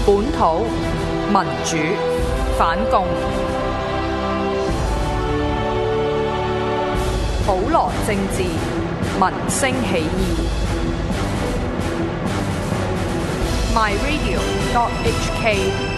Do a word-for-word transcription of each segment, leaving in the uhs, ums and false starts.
本土民主反共，普羅政治民聲起義。My Radio dot H K。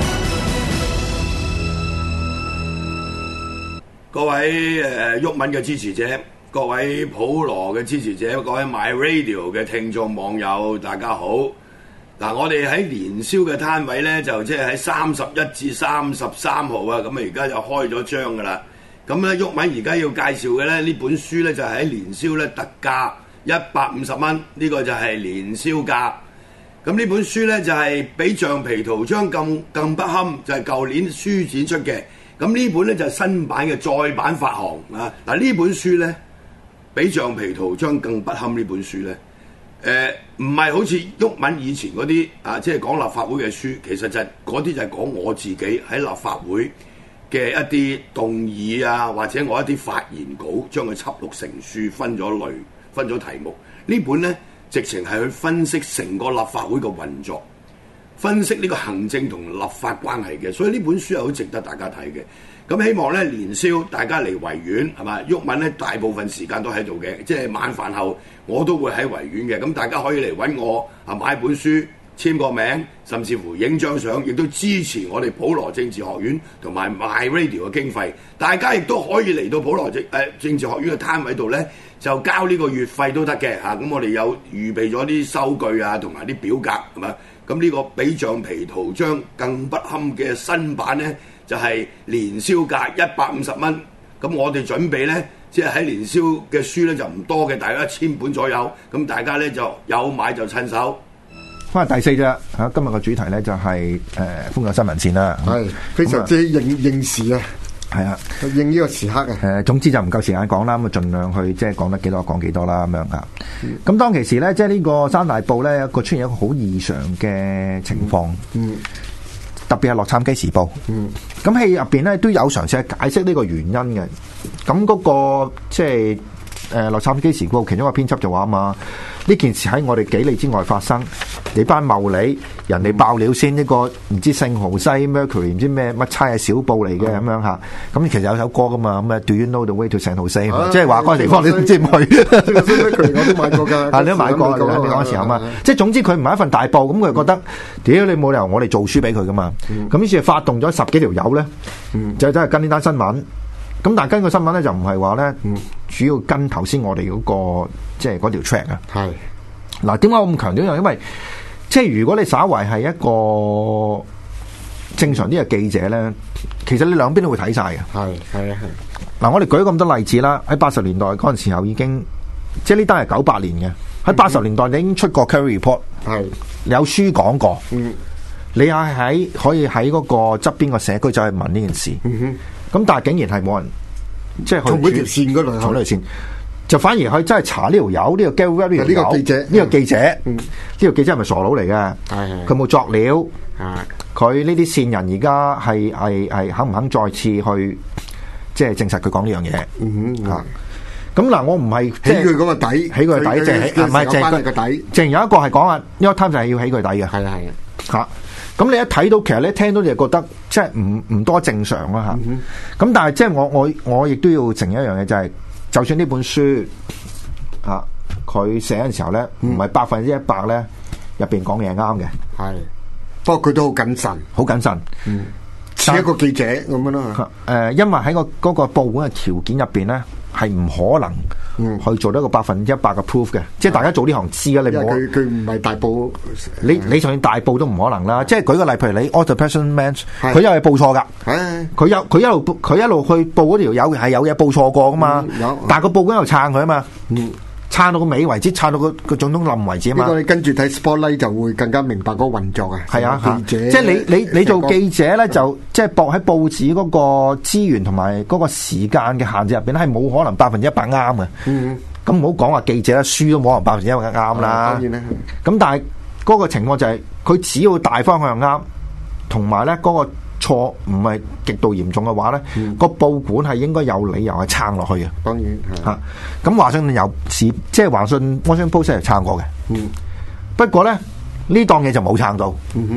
各位誒毓民嘅支持者，各位普羅嘅支持者，各位 My Radio 嘅聽眾網友，大家好。嗱，我哋喺年宵嘅攤位咧，就即係喺三十一至三十三號啊，咁啊而家就開咗張噶啦。咁咧，毓民而家要介紹嘅咧，呢本書咧就係喺年宵咧特價一百五十蚊，呢個就係年宵價。咁呢本書咧就係比橡皮圖章更更不堪，就係舊年書展出嘅。咁呢本咧就係新版嘅再版發行啊！嗱，呢本書咧比橡皮圖章更不堪，呢本書咧。誒唔係好似毓民以前嗰啲啊，即係講立法會嘅書，其實就係嗰啲就係講我自己喺立法會嘅一啲動議啊，或者我一啲發言稿，將佢輯錄成書，分咗類，分咗題目。呢本咧直情係去分析成個立法會嘅運作，分析呢個行政同立法關係嘅，所以呢本書係好值得大家睇嘅。咁希望咧年宵大家嚟維園係嘛？毓民咧大部分時間都喺度嘅，即係晚飯後我都會喺維園嘅。咁大家可以嚟揾我啊，買本書簽個名，甚至乎影張相，亦都支持我哋普羅政治學院同埋 My Radio 嘅經費。大家亦都可以嚟到普羅政誒、呃、政治學院嘅攤位度咧，就交呢個月費都得嘅嚇。咁、啊、我哋有預備咗啲收據啊，同埋啲表格係嘛？咁呢個比橡皮圖章更不堪嘅新版咧，就係年宵價一百五十蚊，咁我哋準備咧，即係喺年宵嘅書咧就唔多嘅，大概一千本左右，咁大家咧就有買就趁手。 翻嚟第四啫嚇，今日嘅主題咧就係誒風向新聞線啦， 係非常之應應時啊， 係啊， 應呢個時刻啊。 誒總之就唔夠時間講啦，咁啊盡量去即係講得幾多講幾多啦咁樣嚇。咁、嗯、當其時咧，即係呢個山大報咧，一個出現一個好異常嘅情況。嗯。嗯特別係洛杉磯時報，咁戲入邊咧都有嘗試去解釋呢個原因嘅。咁嗰、那個即係誒洛杉磯時報其中一個編輯就話啊嘛，呢件事喺我哋幾里之外發生，你班茂利人哋爆料先，一個唔知聖荷西 Mercury 唔知咩乜差嘅小報嚟嘅咁樣嚇。咁其實有首歌噶嘛，咁啊 Do you know the way to San Jose？即係話嗰個地方你都唔知唔去。 我都買過㗎， 啊你都買過，你嗰陣時候嘛。即係總之佢唔係一份大報，咁佢就覺得屌你冇理由我哋做書俾佢噶嘛。咁於是發動咗十幾條友咧，就真係跟呢單新聞。咁但係跟個新聞咧就唔係話咧，主要跟頭先我哋嗰個即係嗰條 track 啊。係嗱，點解我咁強調？因為即係如果你稍為係一個正常啲嘅記者咧，其實你兩邊都會睇晒嘅。係係啊係。嗱，我哋舉咁多例子啦，喺八十年代嗰陣時候已經，即係呢單係九八年嘅。喺八十年代你已經出過 Kerry Report， 係有書講過。嗯。你係喺可以喺嗰個側邊個社區走去問呢件事，咁、嗯、但係竟然係冇人即係去從嗰條線嗰度，從呢條線就反而可以真係查呢條友呢個 Gary 呢個記者呢個記者呢、嗯、個記者係咪傻佬嚟嘅？佢冇作料，佢呢啲線人而家係係係肯唔肯再次去即係證實佢講呢樣嘢？嗯哼啊！咁嗱，我唔係起佢嗰個底，起佢個底，即係唔係即係佢個底。淨有一個係講啊，呢個 time 就係要起佢底嘅。係啊係啊，嚇！咁你一睇到，其實你一聽到你就覺得即係唔唔多正常啦嚇。咁、嗯、但係即係我我我亦都要承認一樣嘢，就係、是、就算呢本書嚇佢寫嘅時候咧，唔係百分之一百咧入邊講嘢係啱嘅。係，不過佢都好謹慎，好謹慎。嗯，似一個記者咁樣咯。誒、呃，因為喺個嗰個報館嘅條件入邊咧，係唔可能。嗯，去做到一個百分之一百嘅 proof 嘅，即係大家做呢行知嘅，你唔好佢佢唔係大報，你你就算大報都唔可能啦。即係舉個例，譬如你 Auto Person Man， 佢又係報錯噶，佢有佢一路佢一路去報嗰條友係有嘢報錯過噶嘛，嗯、但係個報館又撐佢啊嘛。嗯撐到個尾為止，撐到個個總統冧為止啊嘛！呢個你跟住睇 Spotlight 就會更加明白嗰個運作啊！係啊，記者即係你你你做記者咧，就即係博喺報紙嗰個資源同埋嗰個時間嘅限制入邊咧，係冇可能百分之一百啱嘅。嗯，咁唔好講話記者啦，書都冇可能百分之一百啱啦。當然啦。咁但係嗰個情況就係、是、佢只要大方向啱，同埋咧嗰個錯唔係極度嚴重嘅話咧，嗯、個報館係應該有理由係撐落去嘅。當然嚇，咁華盛頓有時即係華信 Washington Post 係撐過嘅。嗯，不過咧呢檔嘢就冇撐到。嗯哼，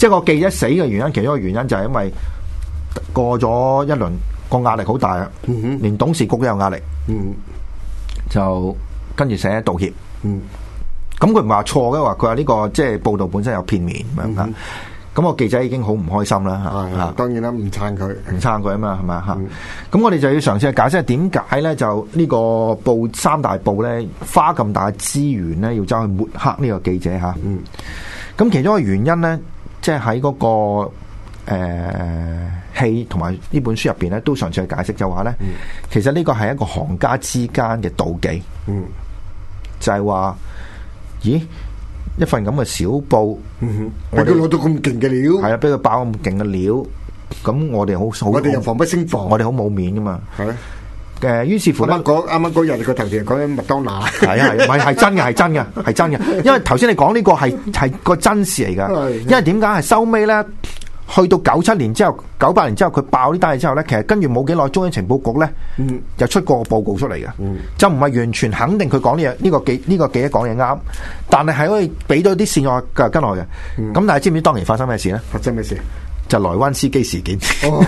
即係個記者死嘅原因，其中一個原因就係因為過咗一輪個壓力好大啊，嗯、哼連董事局都有壓力，嗯、就跟住寫道歉。咁佢唔係話錯嘅，話佢話呢個即係報道本身有片面咁樣。嗯咁個記者已經好唔開心啦嚇， 嚇當然啦，唔撐佢， 唔撐佢啊嘛，係咪嚇？咁、嗯、我哋就要嘗試去解釋點解咧，就呢個報三大報咧花咁大資源咧，要走去抹黑呢個記者嚇。咁、嗯、其中一個原因咧，即係喺嗰個誒戲同埋呢本書入邊咧，都嘗試去解釋就話咧，嗯、其實呢個係一個行家之間嘅妒忌，嗯、就係話，咦？一份咁嘅小報， 俾佢攞到咁勁嘅料， 係啊，俾佢爆咁勁嘅料，咁我哋好， 我哋又防不勝防， 我哋好冇面噶嘛。係啊，誒，於是乎咧， 啱啱啱啱嗰日你個頭條講緊麥當娜， 係啊係，唔係係真嘅，係真嘅，係真嘅。因為頭先你講呢個係係個真事嚟噶，因為點解係收尾咧？去到九七年之後，九八年之後，佢爆呢單嘢之後咧，其實跟住冇幾耐，中央情報局咧，嗯、就出過個報告出嚟嘅，嗯、就唔係完全肯定佢講嘢，呢、呢個記呢、呢個記者講嘢啱，但係係可以俾到啲線我嘅跟落嘅。咁、嗯、但係知唔知當年發生咩事咧？發生咩事？就萊灣司機事件。哦，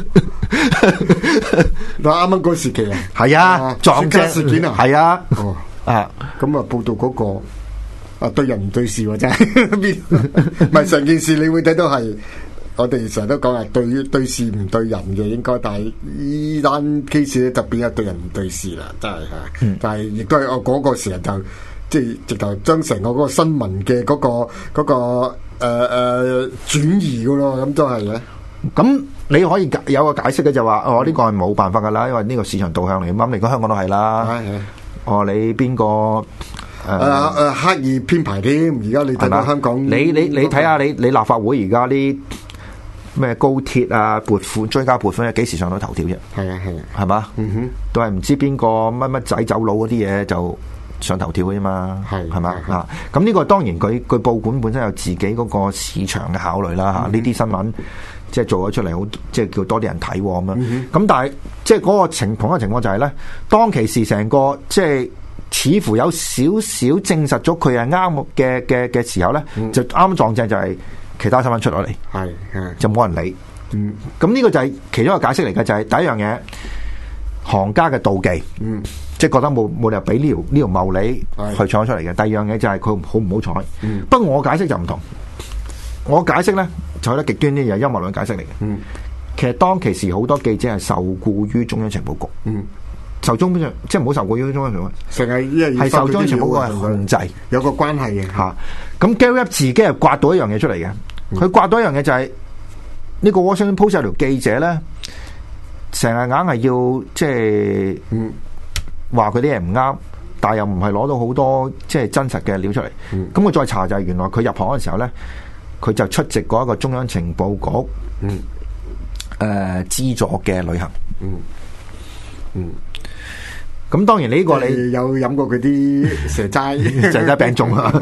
嗱啱啱嗰時期啊， 係啊，撞車事件啊，係啊， 哦啊，咁啊報道嗰、嗰個。啊對人唔對事喎，真係，唔係成件事你會睇到係，我哋成日都講係對對事唔對人嘅應該，但係呢單 case 咧就變咗對人唔對事啦，真係嚇。嗯、但係亦都係我嗰個時候就即係直頭將成個嗰個新聞嘅嗰、嗰個嗰、嗰個誒誒、呃呃、轉移嘅咯，咁都係嘅。咁你可以有個解釋嘅就話，哦呢、呢個係冇辦法㗎啦，因為呢個市場導向嚟，咁你講香港都係啦。係係。哦你邊個？ 誒誒，刻意編排添，而家你睇到香港， 你你你睇下你你立法會而家啲咩高鐵啊撥款追加撥款，幾時上到頭條啫？係啊係啊，係嘛？嗯哼，都係唔知邊個乜乜仔走佬嗰啲嘢就上頭條嘅啫嘛，係係嘛啊？咁呢個當然佢佢報館本身有自己嗰個市場嘅考慮啦嚇，呢啲新聞即係做咗出嚟好，即係叫多啲人睇咁樣。咁但係即係嗰個情同一個情況就係咧，當其時成個即係。似乎有少少證實咗佢係啱嘅嘅嘅時候咧，嗯、就啱撞正就係其他新聞出落嚟，係就冇人理。嗯，咁呢個就係其中一個解釋嚟嘅，就係、是、第一樣嘢，行家嘅妒忌，嗯，即係覺得冇冇理由俾呢條呢條茂利去闖出嚟嘅。第二樣嘢就係佢好唔好彩。嗯，不過我解釋就唔同，我解釋咧就係得極端啲嘢，陰謀論解釋嚟嘅。嗯，其實當其時好多記者係受雇於中央情報局。嗯。受中央即係唔好受過中央情報， 成日因為係受中央情報個人控制， 有個關係嘅嚇。咁 Gary 自己係刮到一樣嘢出嚟嘅，佢、嗯、刮到一樣嘢就係、是、呢、這個 Washington Post 有條記者咧，成日硬係要即係話佢啲嘢唔啱，但係又唔係攞到好多即係真實嘅料出嚟。咁佢、嗯、再查就係原來佢入行嗰陣時候咧，佢就出席過一個中央情報局嗯誒資助嘅旅行嗯嗯。咁當然你呢個你有飲過佢啲蛇齋蛇齋病種啊，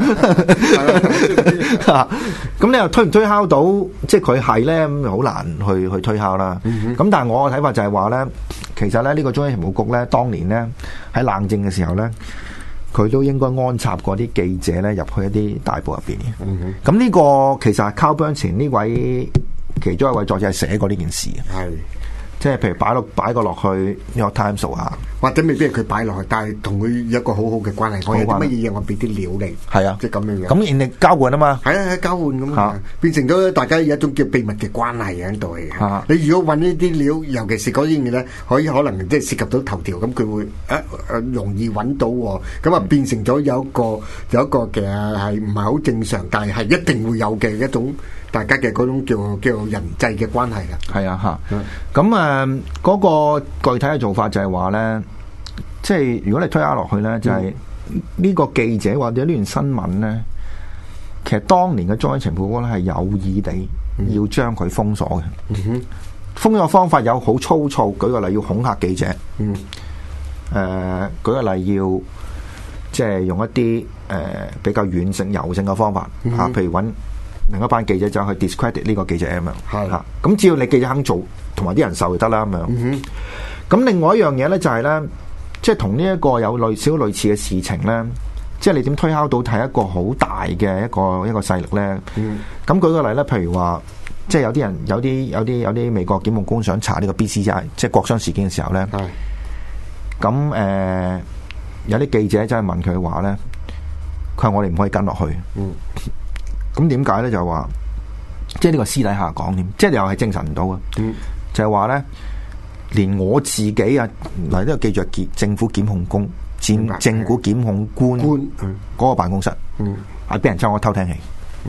咁你又推唔推敲到即係佢係咧，咁好難去去推敲啦。咁、嗯、哼但係我嘅睇法就係話咧，其實咧呢個中央情報局咧當年咧喺冷戰嘅時候咧，佢都應該安插過啲記者咧入去一啲大報入邊嘅。咁呢、嗯、哼個其實係 Carl Bernstein 呢位其中一位作者係寫過呢件事嘅。係。即係譬如擺落擺個落去 New York Times 啊， 或者未必係佢擺落去，但係同佢有一個好好嘅關係。我有啲乜嘢嘢，我俾啲料你。係啊，即係咁樣樣。咁人哋交換啊嘛。係啊，係交換咁啊，變成咗大家有一種叫秘密嘅關係喺度嘅。啊、你如果揾呢啲料，尤其是嗰啲嘢咧，可以可能即係涉及到頭條，咁佢會誒誒、啊、容易揾到。咁啊，變成咗有一個有一個嘅係唔係好正常，但係係一定會有嘅一種。大家嘅嗰種叫叫人際嘅關係啦， 係啊嚇，咁誒嗰個具體嘅做法就係話咧，即係如果你推下落去咧，就係、是、呢個記者或者呢段新聞咧，其實當年嘅中央情報局咧係有意地要將佢封鎖嘅，嗯、哼封鎖方法有好粗糙，舉個例要恐嚇記者，誒、嗯呃、舉個例要即係用一啲誒、呃、比較軟性柔性嘅方法嚇，譬、嗯、哼如揾。另一班記者就去 discredit 呢個記者咁樣，係嚇咁只要你記者肯做，同埋啲人受就得啦咁樣。咁、嗯、哼另外一樣嘢咧就係、是、咧，即係同呢一個有類少類似嘅事情咧， 即係你點推敲到係一個好大嘅一個一個勢力咧？咁、嗯、舉個例咧，譬如話，即係有啲人有啲有啲有啲美國檢控官想查呢個 B C C I， 即係國殤事件嘅時候咧，咁誒、呃、有啲記者真係問佢話咧，佢話我哋唔可以跟落去。咁點解咧？就話即係呢個私底下講添，即係又係證實唔到嘅。嗯、就係話咧，連我自己啊，嗱呢個記住係政府檢控公。佔政府檢控官嗰個辦公室，係俾人將我偷聽器。嗯、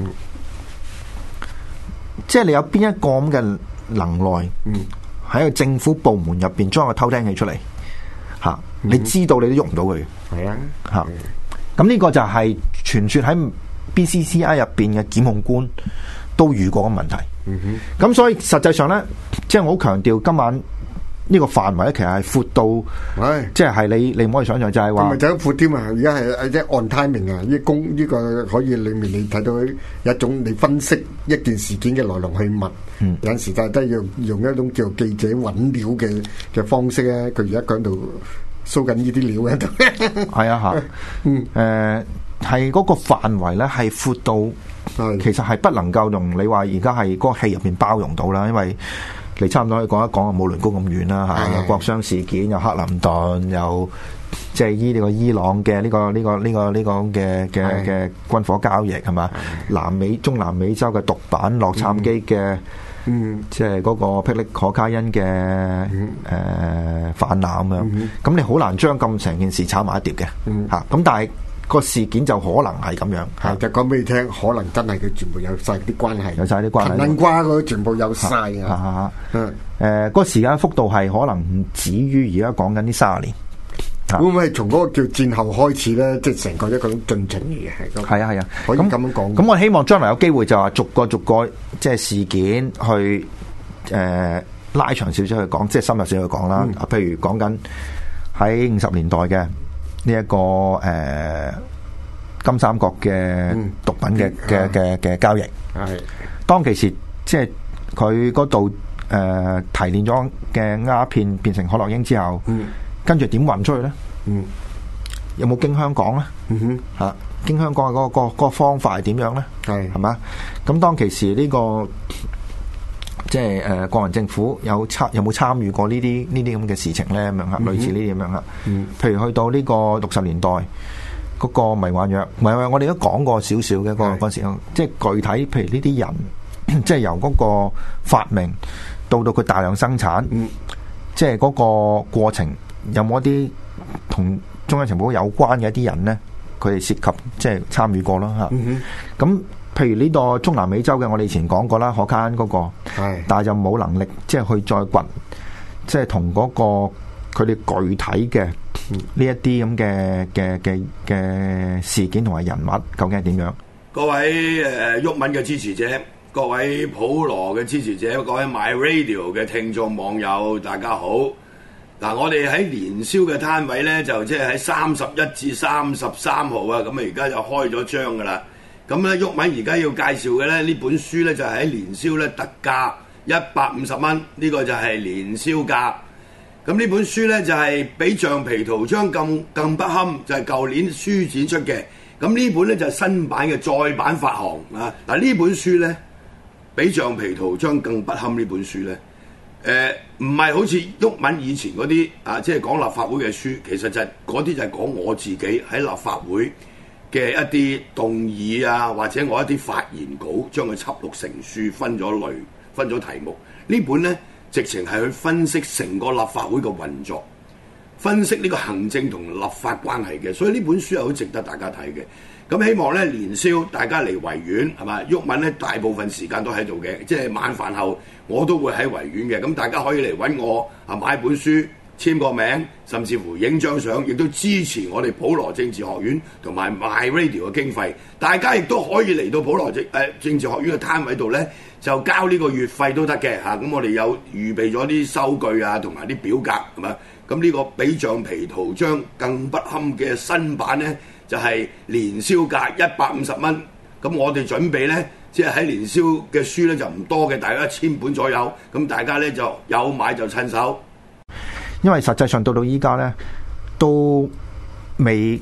即係你有邊一個咁嘅能耐，喺、嗯、個政府部門入邊將個偷聽器出嚟，吓、嗯、你知道你都喐唔到佢。係啊，吓咁呢個就係傳說喺 B C C I 入邊嘅檢控官都遇過嘅問題。咁、嗯、所以實際上咧，即係我好強調今晚。呢個範圍咧，其實係闊到， 唉即係你你唔可以想象，就係話， 咪就咁闊添啊！而家係即係按 timing 啊，呢公呢個可以裏面你睇到有一種你分析一件事件嘅來龍去脈，嗯、有陣時就係都要用一種叫記者揾料嘅嘅方式咧。佢而家講到 show 緊呢啲料喺度， 係啊嚇，嗯誒係嗰個範圍咧係闊到，其實係不能夠用你話而家係嗰個戲入邊包容到啦，因為。你差唔多可以講一講啊，冇倫敦咁遠啦嚇，有國殤事件，有克林頓，有即係依呢個伊朗嘅呢個呢個呢個呢個嘅嘅嘅軍火交易係嘛？南美中南美洲嘅毒品洛杉磯嘅，嗯，即係嗰個霹靂可卡因嘅誒泛濫咁樣，咁你好難將咁成件事炒埋一碟嘅嚇，咁但係。個事件就可能係咁樣， 係就講俾你聽，可能真係佢全部有晒啲關係， 有晒啲關係， 藤瓜嗰啲全部有晒啊！ 誒，嗰個時間幅度係可能唔止於而家講緊呢三十年， 會唔會係從嗰個叫戰後開始咧？即係成個一個進程嚟嘅，係係啊係啊， 可以咁樣講。 咁我希望將來有機會就話逐個逐個即係事件去誒拉長少少去講，即係深入少少去講啦。譬如講緊喺五十年代嘅。呢一、這個誒、呃、金三角嘅毒品嘅嘅嘅嘅交易，係當其時即係佢嗰度誒提煉咗嘅鴉片變成可樂英之後，嗯、跟住點運出去咧？嗯、有冇經香港咧？嚇、嗯啊、經香港嘅嗰、那個、那個那個方法係點樣咧？係係嘛？咁當其時呢、這個即係誒國民政府有參有冇參與過呢啲呢啲咁嘅事情咧？咁樣嚇，類似呢啲咁樣嚇。嗯、譬如去到呢個六十年代嗰、那個迷幻藥，迷幻藥我哋都講過少少嘅嗰嗰時，即係具體譬如呢啲人，即係由嗰個發明到到佢大量生產，嗯、即係嗰個過程有冇一啲同中央情報有關嘅一啲人咧？佢哋涉及即係參與過啦嚇。咁、嗯嗯譬如呢個中南美洲嘅，我哋以前講過啦，可卡因嗰個，係，但係就冇能力即係去再掘，即係同嗰個佢哋具體嘅呢一啲咁嘅嘅嘅嘅事件同埋人物，究竟係點樣？ 各位誒毓民嘅支持者，各位普羅嘅支持者，各位 My Radio 嘅聽眾網友，大家好！嗱，我哋喺年宵嘅攤位咧，就即係喺三十一至三十三號啊，咁啊而家就開咗張噶啦。咁咧，毓民而家要介紹嘅咧，呢本書咧就係喺年宵咧特價一百五十蚊，呢個就係年宵價。咁呢本書咧就係比橡皮圖章更更不堪，就係舊年書展出嘅。咁呢本咧就係新版嘅再版發行啊！嗱，呢本書咧比橡皮圖章更不堪，呢本書咧，誒唔係好似毓民以前嗰啲啊，即係講立法會嘅書，其實就係嗰啲就係講我自己喺立法會嘅一啲動議啊，或者我一啲發言稿，將佢輯錄成書，分咗類，分咗題目。呢本呢，直情係去分析成個立法會嘅運作，分析呢個行政同立法關係嘅，所以呢本書係好值得大家睇嘅。咁希望呢年宵大家嚟維園係嘛？毓民呢大部分時間都喺度嘅，即係晚飯後我都會喺維園嘅。咁大家可以嚟揾我啊，買本書。簽個名，甚至乎影張相，亦都支持我哋普羅政治學院同埋 My Radio 嘅經費。大家亦都可以嚟到普羅政誒、呃、政治學院嘅攤位度咧，就交呢個月費都得嘅嚇。咁、啊、我哋有預備咗啲收據啊，同埋啲表格係嘛。咁呢個比橡皮圖章更不堪嘅新版咧，就係、是、年宵價一百五十蚊。咁我哋準備咧，即係喺年宵嘅書咧就唔多嘅，大概一千本左右。咁大家咧就有買就趁手。 因為實際上到到依家咧，都未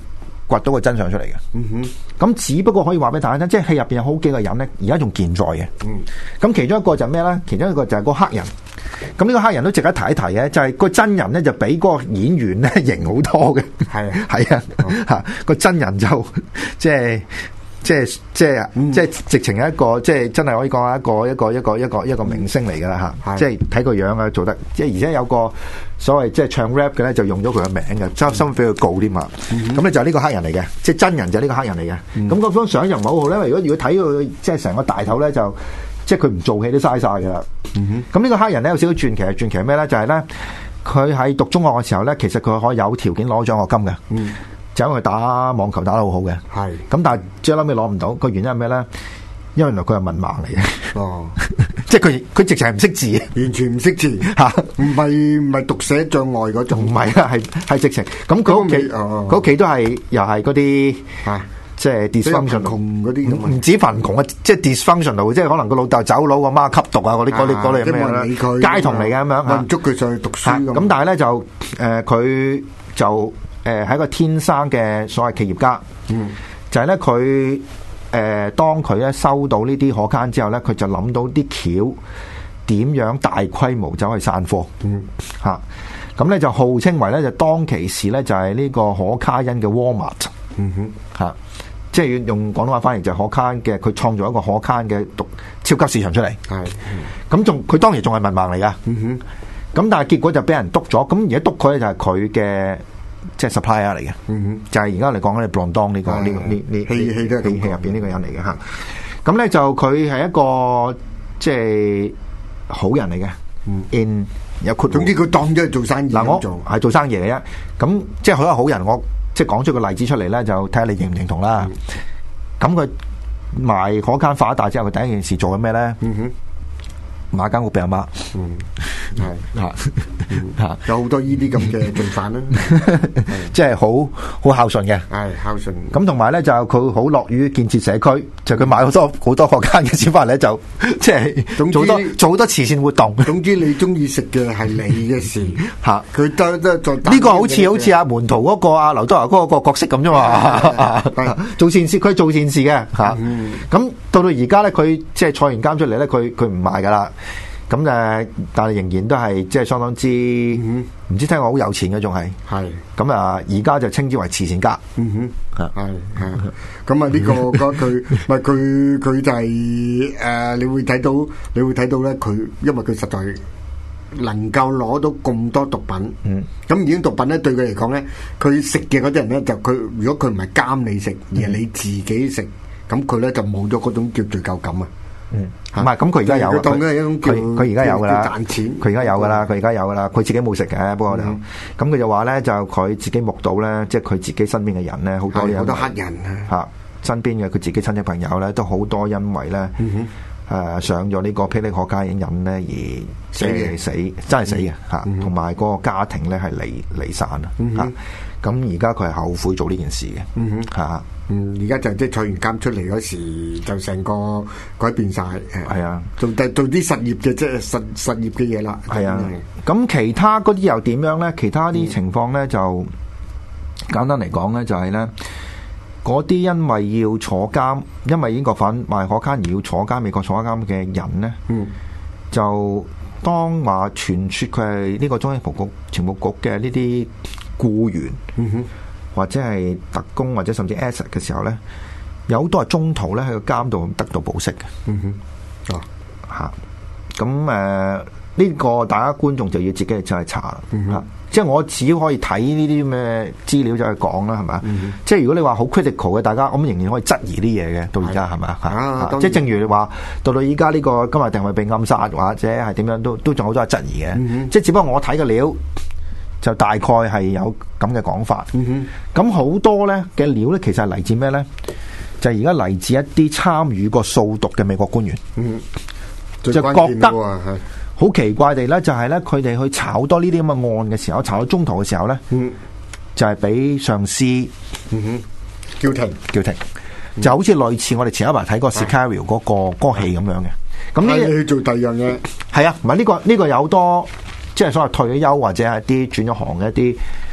掘到個真相出嚟嘅。嗯哼，咁只不過可以話俾大家聽，即係戲入邊有好幾個人咧，而家仲健在嘅。嗯，咁其中一個就係咩咧？其中一個就係個黑人。咁呢個黑人都值得提一提嘅，就係、是、個真人咧就比嗰個演員咧型好多嘅。係啊，係啊，吓個、哦、真人就即係。即係即係、嗯、即係直情係一個即係真係可以講係一個一個一個一個一個明星嚟㗎啦嚇！即係睇個樣啊，做得即係而且有個所謂即係唱 rap 嘅咧，就用咗佢嘅名嘅，真心俾佢告添嘛！咁咧就係呢個黑人嚟嘅，即係真人就係呢個黑人嚟嘅。咁嗰張相又唔係好好咧，因為如果如果睇佢即係成個大頭咧，就即係佢唔做戲都嘥晒㗎啦。咁呢個黑人咧有少少傳奇，傳奇係咩咧？就係咧佢喺讀中學嘅時候咧，其實佢可以有條件攞獎學金嘅。嗯就因為佢打網球打得好好嘅，係咁，但係最後尾攞唔到，個原因係咩咧？因為原來佢係文盲嚟嘅，哦，即係佢佢直情係唔識字，完全唔識字吓，唔係唔係讀寫障礙嗰種，唔係啊，係係直情。咁佢屋企佢屋企都係又係嗰啲吓，即係 dysfunction 窮嗰啲，唔止貧窮啊，即係 dysfunctional，即係可能個老豆走佬，個媽吸毒啊，嗰啲嗰啲嗰類咩啦，街童嚟嘅咁樣，唔捉佢上去讀書咁。但係咧就誒佢就。誒係一個天生嘅所謂企業家，嗯、就係咧佢誒當佢咧收到呢啲可卡因之後咧，佢就諗到啲橋點樣大規模走去散貨，嚇咁咧就號稱為咧就當其時咧就係呢個可卡因嘅 Walmart，嚇、嗯啊、即係用廣東話翻譯就係可卡因嘅，佢創造一個可卡因嘅獨超級市場出嚟，係咁仲佢當然仲係文盲嚟噶，咁、嗯、但係結果就俾人督咗，咁而家督佢咧就係佢嘅。即係 supplier 嚟嘅，嗯、就係而家嚟講咧 Blondon 呢個呢個呢呢戲戲都係戲戲入邊呢個人嚟嘅嚇。咁咧就佢係一個即係好人嚟嘅。嗯、in 有括，總之佢當咗係做生意。嗱我係做生意嚟嘅，咁即係好多好人。我即係講出個例子出嚟咧，就睇下你認唔認同啦。咁佢、嗯、賣嗰間發大之後，佢第一件事做緊咩咧？嗯哼買間屋俾阿媽，嗯，係吓吓，有好多呢啲咁嘅罪犯啦，即係好好孝順嘅，係孝順。咁同埋咧就佢好樂於建設社區，就佢買好多好多學間嘅錢翻嚟咧，就即係做多做好多慈善活動。總之你中意食嘅係你嘅事吓，佢都都做呢個好似好似阿門徒嗰個阿劉德華嗰個角色咁啫嘛，做善事佢做善事嘅吓。咁到到而家咧，佢即係坐完監出嚟咧，佢佢唔賣噶啦。咁誒，但係仍然都係即係相當之唔、嗯、知聽講好有錢嘅，仲係係咁啊！而家就稱之為慈善家。嗯哼，係係咁啊！呢個佢咪佢佢就係、是、誒、呃，你會睇到你會睇到咧，佢因為佢實在能夠攞到咁多毒品。嗯，咁已經毒品咧對佢嚟講咧，佢食嘅嗰啲人咧就佢如果佢唔係監你食，而係你自己食，咁佢咧就冇咗嗰種叫罪疚感啊。嗯，唔係咁佢而家有，佢佢而家有噶啦，賺錢，佢而家有噶啦，佢而家有噶啦，佢自己冇食嘅，不過就咁佢就話咧，就佢自己目睹咧，即係佢自己身邊嘅人咧，好多好多黑人啊，吓身邊嘅佢自己親戚朋友咧，都好多因為咧，誒上咗呢個霹靂可卡因癮咧而即係死，真係死嘅吓，同埋嗰個家庭咧係離離散啊，吓咁而家佢係後悔做呢件事嘅，吓。嗯，而家就即係坐完監出嚟嗰時，就成個改變晒，係啊，做做啲實業嘅即係實實業嘅嘢啦。係啊，咁其他嗰啲又點樣咧？其他啲情況咧、嗯、就簡單嚟講咧，就係咧嗰啲因為要坐監，因為英國反賣可卡而要坐監，美國坐監嘅人咧，嗯，就當話傳說佢係呢個中央情報局情報局嘅呢啲僱員，嗯哼。或者係特工或者甚至 asset 嘅時候咧，有好多係中途咧喺個監度得到保釋嘅。嗯哼，哦嚇，咁誒呢個大家觀眾就要自己去真係查啦。嗯、哼即係我只可以睇呢啲咩資料就去講啦，係咪？嗯、哼即係如果你話好 critical 嘅，大家咁仍然可以質疑啲嘢嘅。到而家係咪啊？即係正如你話，到到依家呢個今日定係被暗殺或者係點樣都都仲好多係質疑嘅。嗯、哼即係只不過我睇嘅料。就大概係有咁嘅講法，咁好、嗯、多咧嘅料咧，其實係嚟自咩咧？就係而家嚟自一啲參與過掃毒嘅美國官員，嗯、就覺得好奇怪地咧，就係咧佢哋去炒多呢啲咁嘅案嘅時候，炒到中途嘅時候咧，嗯、就係俾上司、嗯、哼叫停叫停，嗯、就好似類似我哋前一排睇過 Sicario 嗰個嗰個戲咁樣嘅。咁呢你去做第二樣嘢，係啊，唔係呢個呢個有好多。即係所謂退咗休或者係啲轉咗行嘅一啲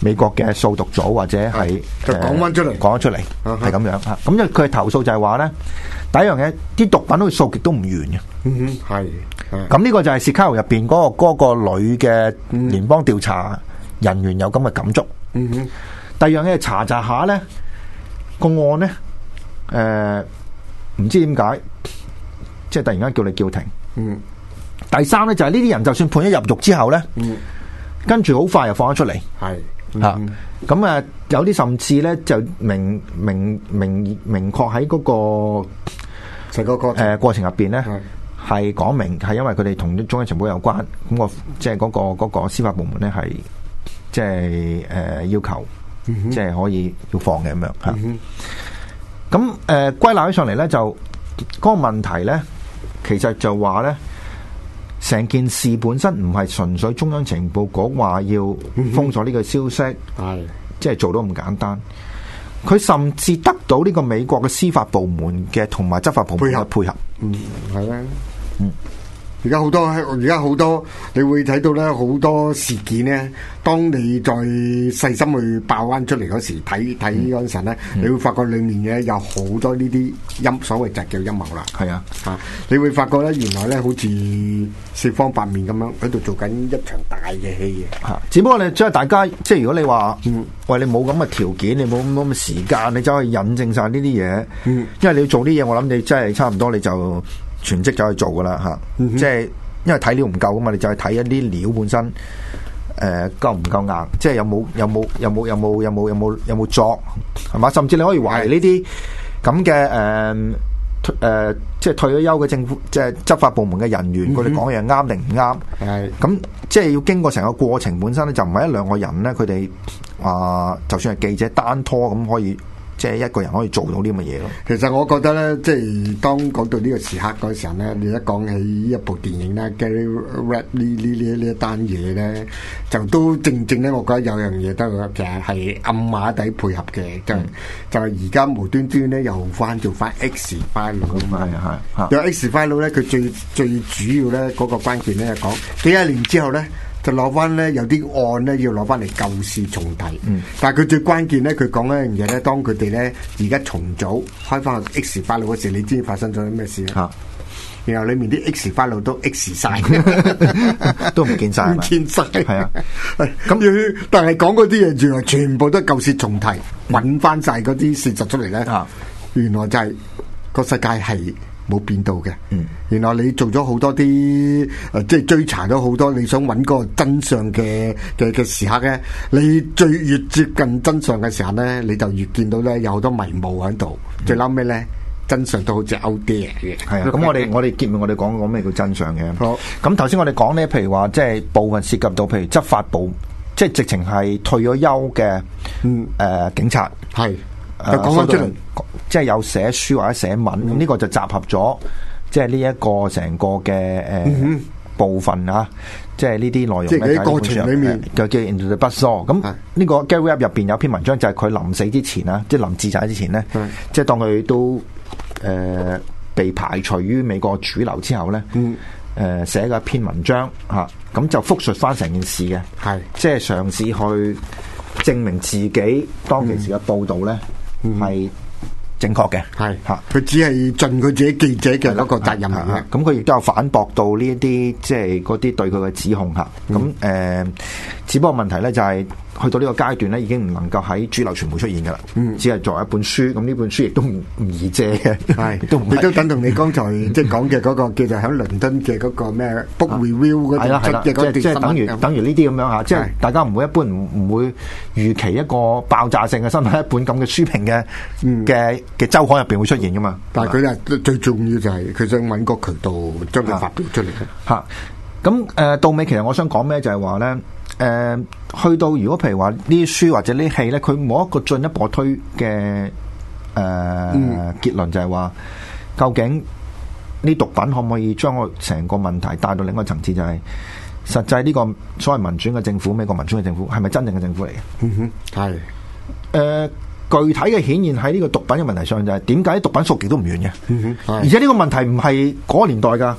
美國嘅掃毒組或者係就講翻出嚟， 講咗出嚟係咁樣嚇。咁因為佢係投訴就係話咧，第一樣嘢啲毒品好似掃極都唔完嘅。 嗯哼，係。 咁呢個就係 Chicago 入邊嗰個嗰個女嘅聯邦調查人員有咁嘅感觸。 嗯哼。 第二樣嘢查查下咧個案咧，誒、呃、唔知點解，即係突然間叫你叫停。 嗯。 第三咧就係呢啲人就算判咗入獄之後咧，嗯，跟住好快又放咗出嚟。 係嚇，咁啊有啲甚至咧就明明明明確喺嗰個成個過程誒過程入邊咧係講明係因為佢哋同啲中央情報有關，咁個即係嗰個嗰個司法部門咧係即係誒要求，即係可以要放嘅咁樣嚇。咁誒歸納起上嚟咧，就嗰個問題咧，其實就話咧。成件事本身唔係純粹中央情報局話要封鎖呢個消息，係、嗯、即係做到咁簡單。佢甚至得到呢個美國嘅司法部門嘅同埋執法部門嘅配合。 嗯，係啦，嗯。而家好多，而家好多，你會睇到咧好多事件咧。當你再細心去爆翻出嚟嗰時，睇睇嗰陣咧，你會發覺裡面嘅有好多呢啲陰所謂就叫陰謀啦。係啊，嚇！你會發覺咧，原來咧好似四方八面咁樣喺度做緊一場大嘅戲嘅。 嚇！只不過你即係大家，即係如果你話，嗯，喂，你冇咁嘅條件，你冇咁嘅時間，你走去引證晒呢啲嘢，嗯，因為你要做啲嘢，我諗你真係差唔多你就。全職就去做噶啦吓，嗯、即係因為睇料唔夠噶嘛，你就去睇一啲料本身誒夠唔夠硬，即係有冇有冇有冇有冇有冇有冇有冇作係嘛？甚至你可以懷疑呢啲咁嘅誒誒，即係退咗休嘅政府即係執法部門嘅人員，佢哋講嘢啱定唔啱？係咁，即係要經過成個過程本身咧，就唔係一兩個人咧，佢哋話就算係記者單拖咁可以。即係一個人可以做到啲咁嘅嘢咯。 其實我覺得咧，即係當講到呢個時刻嗰時候咧，你一講起呢一部電影咧 ，Gary Red 呢呢呢呢一單嘢咧，就都正正咧，我覺得有樣嘢都其實係暗馬底配合嘅，就係就係而家無端端咧又翻做翻 X file 咁嘛。係係。有 X file 咧，佢最最主要咧嗰個關鍵咧係講幾廿年之後咧。就攞翻咧，有啲案咧要攞翻嚟舊事重提。嗯，但係佢最關鍵咧，佢講一樣嘢咧，當佢哋咧而家重組開翻個 X file 嗰時，你知發生咗啲咩事啊？然後裏面啲 X file 都 X 晒， 都唔見晒， 唔見晒。係啊， 咁樣，但係講嗰啲嘢，原來全部都係舊事重提，揾翻晒嗰啲事實出嚟咧。啊，原來就係個世界係。冇變到嘅，嗯，原來你做咗好多啲誒、呃，即係追查咗好多你想揾嗰個真相嘅嘅嘅時刻咧，你最越接近真相嘅時候咧，你就越見到咧有好多迷霧喺度，嗯、最嬲尾咧真相都好似 out there 嘅。係啊，咁我哋我哋結尾我哋講講咩叫真相嘅。好，咁頭先我哋講咧，譬如話即係部分涉及到譬如執法部，即係直情係退咗休嘅，嗯誒、呃、警察係。誒講翻出嚟，即係有寫書或者寫文，咁呢、嗯、個就集合咗，即係呢一個成個嘅誒、呃嗯、部分啊，即係呢啲內容咧。即係喺過程裡面，就叫 Into the Buzzsaw。咁呢個 Gary Webb 入邊有篇文章，就係佢臨死之前啊，即係臨自殺之前咧，嗯、即係當佢都誒、呃、被排除於美國主流之後咧，誒、嗯呃、寫嘅一篇文章嚇，咁、啊、就復述翻成件事嘅，係即係嘗試去證明自己當其時嘅報導咧。係正確嘅，係吓，佢只係盡佢自己記者嘅嗰個責任嚟嘅。咁佢亦都有反駁到呢一啲，即係嗰啲對佢嘅指控吓。咁誒、嗯呃，只不過問題咧就係、是。去到呢個階段咧，已經唔能夠喺主流傳媒出現噶啦，嗯、只係作為一本書。咁呢本書亦都唔唔易借嘅，係亦都唔。亦都等同你剛才即係講嘅嗰個叫做喺倫敦嘅嗰個咩 book review 嗰啲出嘅嗰段新聞，即係等於等於呢啲咁樣嚇，即係大家唔會一般唔唔會預期一個爆炸性嘅新聞一本咁嘅書評嘅嘅嘅週刊入邊會出現噶嘛。但係佢咧最重要就係佢想揾個渠道將佢發表出嚟嚇。咁誒到尾其實我想講咩就係話咧。誒、呃，去到如果譬如話呢啲書或者呢啲戲咧，佢冇一個進一步推嘅誒、呃嗯、結論，就係話究竟呢毒品可唔可以將我成個問題帶到另一個層次，就係實際呢個所謂民主嘅政府，美國民主嘅政府係咪真正嘅政府嚟嘅？嗯哼，係誒、呃，具體嘅顯現喺呢個毒品嘅問題上，就係點解毒品數極都唔遠嘅？嗯哼，而且呢個問題唔係嗰個年代噶。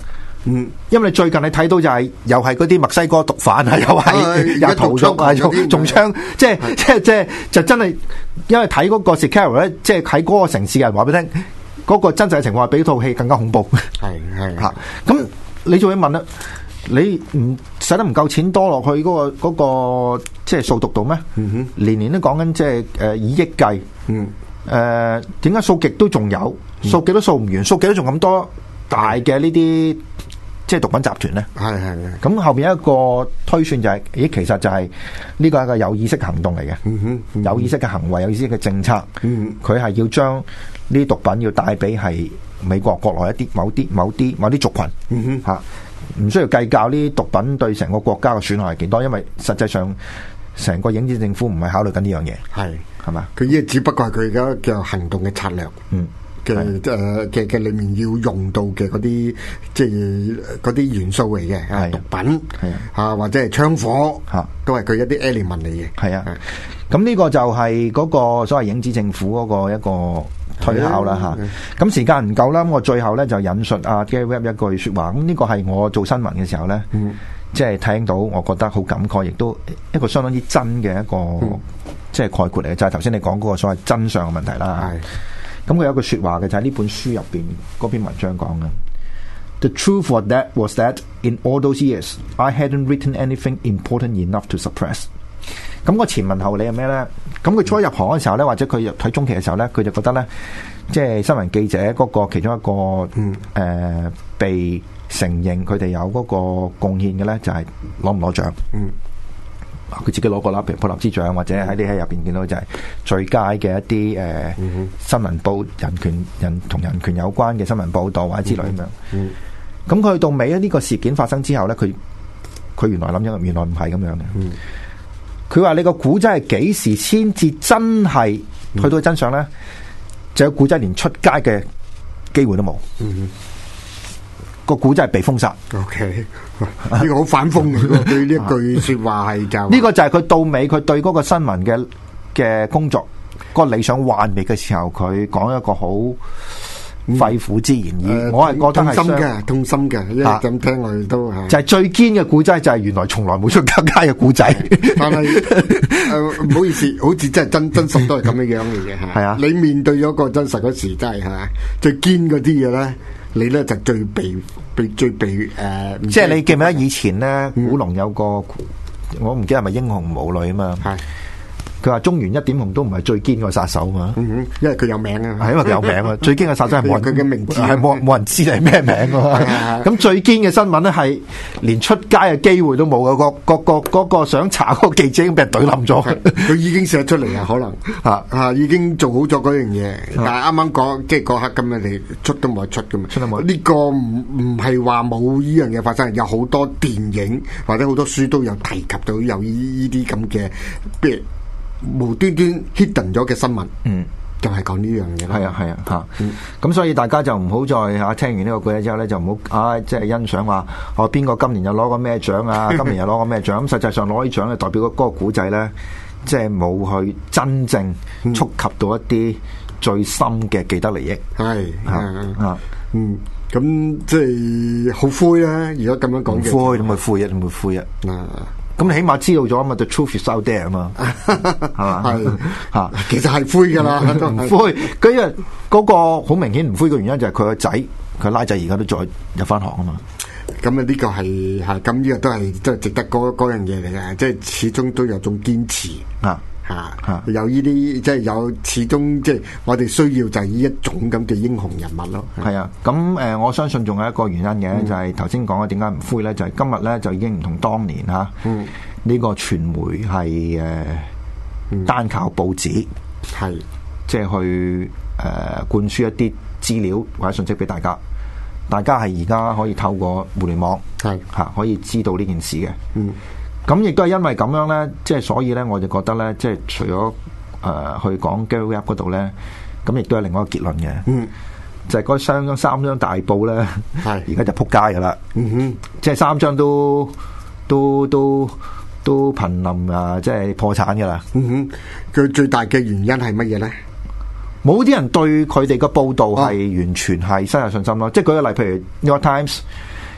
嗯，因為最近你睇到就係、是、又係嗰啲墨西哥毒販啊，又係又屠毒啊，中中槍，即係即係即係就真係，因為睇嗰個 Sicario 咧，即係喺嗰個城市嘅人話俾你聽，嗰、那個真實嘅情況係比套戲更加恐怖。係係吓，咁你仲要問啦，你唔使得唔夠錢多落去嗰、那個嗰、那個即係掃毒度咩？嗯哼，年年都講緊即係誒以億計。嗯，誒點解掃極都仲有，掃極都掃唔完，掃極都仲咁多大嘅呢啲。即係毒品集團咧，係係係。咁後邊一個推算就係、是，咦，其實就係呢個係一個有意識行動嚟嘅、嗯嗯嗯，有意識嘅行為，有意識嘅政策。佢、嗯、係要將呢啲毒品要帶俾係美國國內一啲某啲某啲某啲族群，吓、嗯、唔需要計較呢啲毒品對成個國家嘅損害係幾多，因為實際上成個影子政府唔係考慮緊呢樣嘢，係係嘛？佢呢只不過係佢而家叫行動嘅策略。嗯。嘅誒嘅嘅裏面要用到嘅嗰啲即係嗰啲元素嚟嘅，毒品啊或者係槍火嚇，都係佢一啲 element 嚟嘅。係啊，咁呢個就係嗰個所謂影子政府嗰個一個推敲啦嚇。咁時間唔夠啦，咁我最後咧就引述阿 Gary Webb 一句説話。咁呢個係我做新聞嘅時候咧，即係聽到我覺得好感慨，亦都一個相當之真嘅一個即係概括嚟嘅，就係頭先你講嗰個所謂真相嘅問題啦。咁佢有句說話嘅，就喺、是、呢本書入邊嗰篇文章講嘅。The truth was that was that in all those years, I hadn't written anything important enough to suppress。咁個前文後理係咩咧？咁佢初入行嘅時候咧，或者佢入睇中期嘅時候咧，佢就覺得咧，即係新聞記者嗰個其中一個誒、嗯呃、被承認佢哋有嗰個貢獻嘅咧，就係攞唔攞獎。嗯。佢自己攞過啦，譬如普立茲獎，或者喺呢喺入邊見到就係最佳嘅一啲誒、呃嗯、新聞報人權人同人權有關嘅新聞報導或者之類咁樣。咁、嗯、佢、嗯、去到尾咧，呢個事件發生之後咧，佢佢原來諗咗，原來唔係咁樣嘅。佢、嗯、話你個古仔係幾時先至真係去到真相咧？就有古仔連出街嘅機會都冇。嗯個古仔係被封殺。O K， 呢個好反諷嘅，對呢一句說話係就呢個就係佢到尾佢對嗰個新聞嘅嘅工作嗰個理想幻滅嘅時候，佢講一個好肺腑之言。而我係覺得係痛心嘅，痛心嘅，因為咁聽我哋都係就係最堅嘅古仔，就係原來從來冇出街街嘅古仔。但係誒唔好意思，好似真係真真實都係咁樣樣嘅嘢。係啊，你面對咗個真實嗰時，真係係嘛最堅嗰啲嘢咧。你咧就最被被最被誒，呃、即係你記唔記得以前咧，古龍有個、嗯、我唔記得係咪英雄無淚啊嘛。係佢話中原一點紅都唔係最堅個殺手嘛，嗯、因為佢有名啊，係因為佢有名啊。最堅嘅殺手係冇人佢嘅名字，係冇冇人知係咩名啊。咁最堅嘅新聞咧係連出街嘅機會都冇嘅，個個個嗰個想查嗰個記者已經俾人懟冧咗，佢已經寫出嚟啊，可能啊啊已經做好咗嗰樣嘢，但係啱啱講即係嗰刻咁樣你出都冇得出噶嘛，出都冇。呢個唔唔係話冇呢樣嘢發生，有好多電影或者好多書都有提及到有呢呢啲咁嘅，譬如無端端 hidden 咗嘅新聞，嗯，就係講呢樣嘢啦。係啊，係啊，吓，咁、嗯、所以大家就唔好再吓聽完呢個故事之後咧，就唔好啊，即、就、係、是、欣賞話哦邊個今年又攞過咩獎啊，今年又攞過咩獎？咁實際上攞啲獎咧，代表嗰個古仔咧，即係冇去真正觸及到一啲最深嘅既得利益。係啊，嗯，咁即係好灰啦。如果咁樣講嘅，灰咁咪灰啊，咁咪灰啊。咁你起碼知道咗啊嘛 ，the truth is out there 啊嘛，係嘛？係吓，其實係灰噶啦，唔灰。佢因為嗰個好明顯唔灰嘅原因就係佢個仔，佢拉仔而家都再入翻學啊嘛。咁啊，呢個係係咁呢個都係都係值得嗰嗰樣嘢嚟嘅，即係始終都有種堅持啊。吓、啊、有呢啲即係有始終即係我哋需要就係呢一種咁嘅英雄人物咯。係啊，咁誒、呃，我相信仲有一個原因嘅、嗯，就係頭先講嘅點解唔灰咧，就係、是、今日咧就已經唔同當年吓。呢、啊嗯這個傳媒係誒、呃嗯、單靠報紙係即係去誒、呃、灌輸一啲資料或者信息俾大家，大家係而家可以透過互聯網係吓、啊、可以知道呢件事嘅。嗯。咁亦都係因為咁樣咧，即係所以咧，我就覺得咧，即係除咗誒、呃、去講 Gary Webb 嗰度咧，咁亦都係另外一個結論嘅，嗯，就係嗰雙三張大報咧，係而家就撲街噶啦，嗯哼，即係三張都都都都瀕臨啊，即係破產噶啦，嗯哼，佢最大嘅原因係乜嘢咧？冇啲人對佢哋嘅報導係完全係失去信心咯，即係舉個例，譬如 New York Times。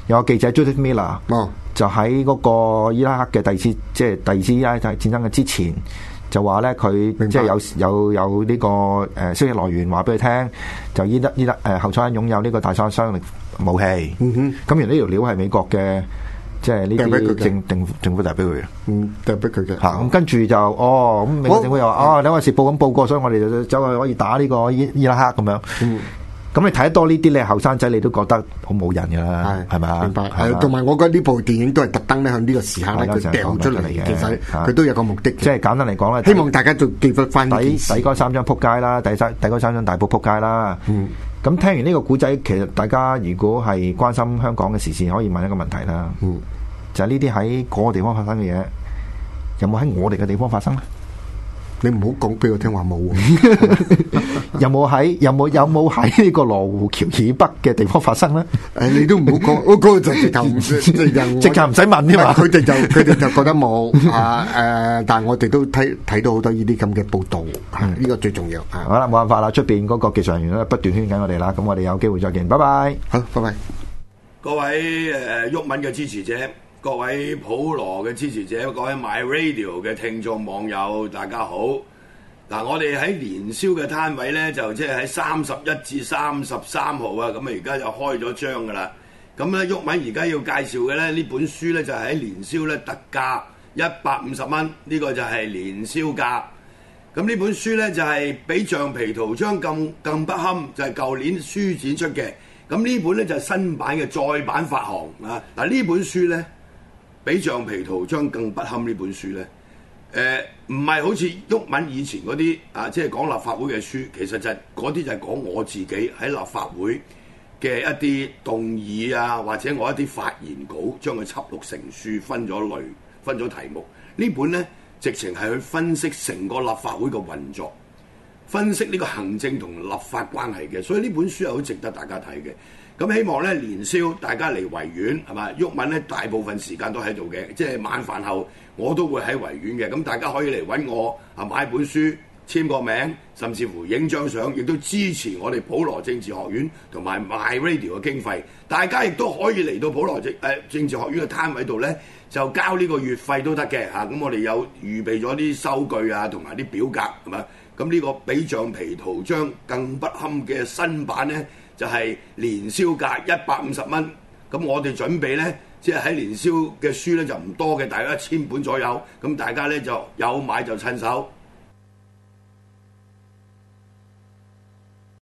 有個記者 Judith Miller，哦、就喺嗰個伊拉克嘅第二次即係第二次伊拉克戰爭嘅之前，就話咧佢即係有有有呢、這個誒、呃、消息來源話俾佢聽，就伊拉伊拉誒侯賽因擁有呢個大殺傷力武器。嗯哼，咁原來呢條料係美國嘅。即係呢啲政政政府遞俾佢嘅，嗯，遞俾佢嘅嚇。咁跟住就哦，咁美國政府又話哦，兩個時報咁報過，所以我哋就走去可以打呢個伊伊拉克咁樣。嗯，咁你睇得多呢啲咧，後生仔你都覺得好冇癮㗎啦，係咪啊？明白。係，同埋我覺得呢部電影都係特登咧向呢個時刻咧佢掉出嚟嘅。其實佢都有個目的。即係簡單嚟講咧，希望大家就記得翻底底嗰三張撲街啦，底三底嗰三張大埔撲街啦。嗯。咁聽完呢個古仔，其實大家如果係關心香港嘅時事，可以問一個問題啦。嗯。就係呢啲喺嗰個地方發生嘅嘢，有冇喺我哋嘅地方發生咧？你唔好講俾我聽話冇。有冇喺有冇有冇喺呢個羅湖橋以北嘅地方發生咧？誒，你都唔好講，嗰個就直頭唔直頭唔使問添嘛。佢哋就佢哋就覺得冇啊誒，但係我哋都睇睇到好多呢啲咁嘅報導，呢個最重要。好啦，冇辦法啦，出邊嗰個技術人員咧不斷圈緊我哋啦，咁我哋有機會再見，拜拜。好，拜拜。 各位誒毓民嘅支持者。各位普羅嘅支持者，各位 My Radio 嘅聽眾網友，大家好！嗱，我哋喺年宵嘅攤位咧，就即係喺三十一至三十三號啊，咁啊而家就開咗張噶啦。咁咧，毓民而家要介紹嘅咧，呢本書咧就係喺年宵咧特價一百五十蚊，呢個就係年宵價。咁呢本書咧就係比橡皮圖章更更不堪，就係舊年書展出嘅。咁呢本咧就係新版嘅再版發行啊！嗱，呢本書咧。比橡皮圖章更不堪呢本書呢，誒唔係好似毓民以前嗰啲啊，即係講立法會嘅書，其實就係嗰啲就係講我自己喺立法會嘅一啲動議啊，或者我一啲發言稿，將佢輯錄成書，分咗類，分咗題目。呢本呢，直情係去分析成個立法會嘅運作，分析呢個行政同立法關係嘅，所以呢本書係好值得大家睇嘅。咁希望咧年宵大家嚟維園係嘛？毓民咧大部分時間都喺度嘅，即係晚飯後我都會喺維園嘅。咁大家可以嚟揾我啊，買本書簽個名，甚至乎影張相，亦都支持我哋普羅政治學院同埋 My Radio 嘅經費。大家亦都可以嚟到普羅政誒政治學院嘅攤位度咧，就交呢個月費都得嘅嚇。咁我哋有預備咗啲收據啊，同埋啲表格係嘛？咁呢個比橡皮圖章更不堪嘅新版咧，就係年宵價一百五十蚊，咁我哋準備呢，即係喺年宵嘅書呢就唔多嘅，大概一千本左右，咁大家呢就有買就趁手。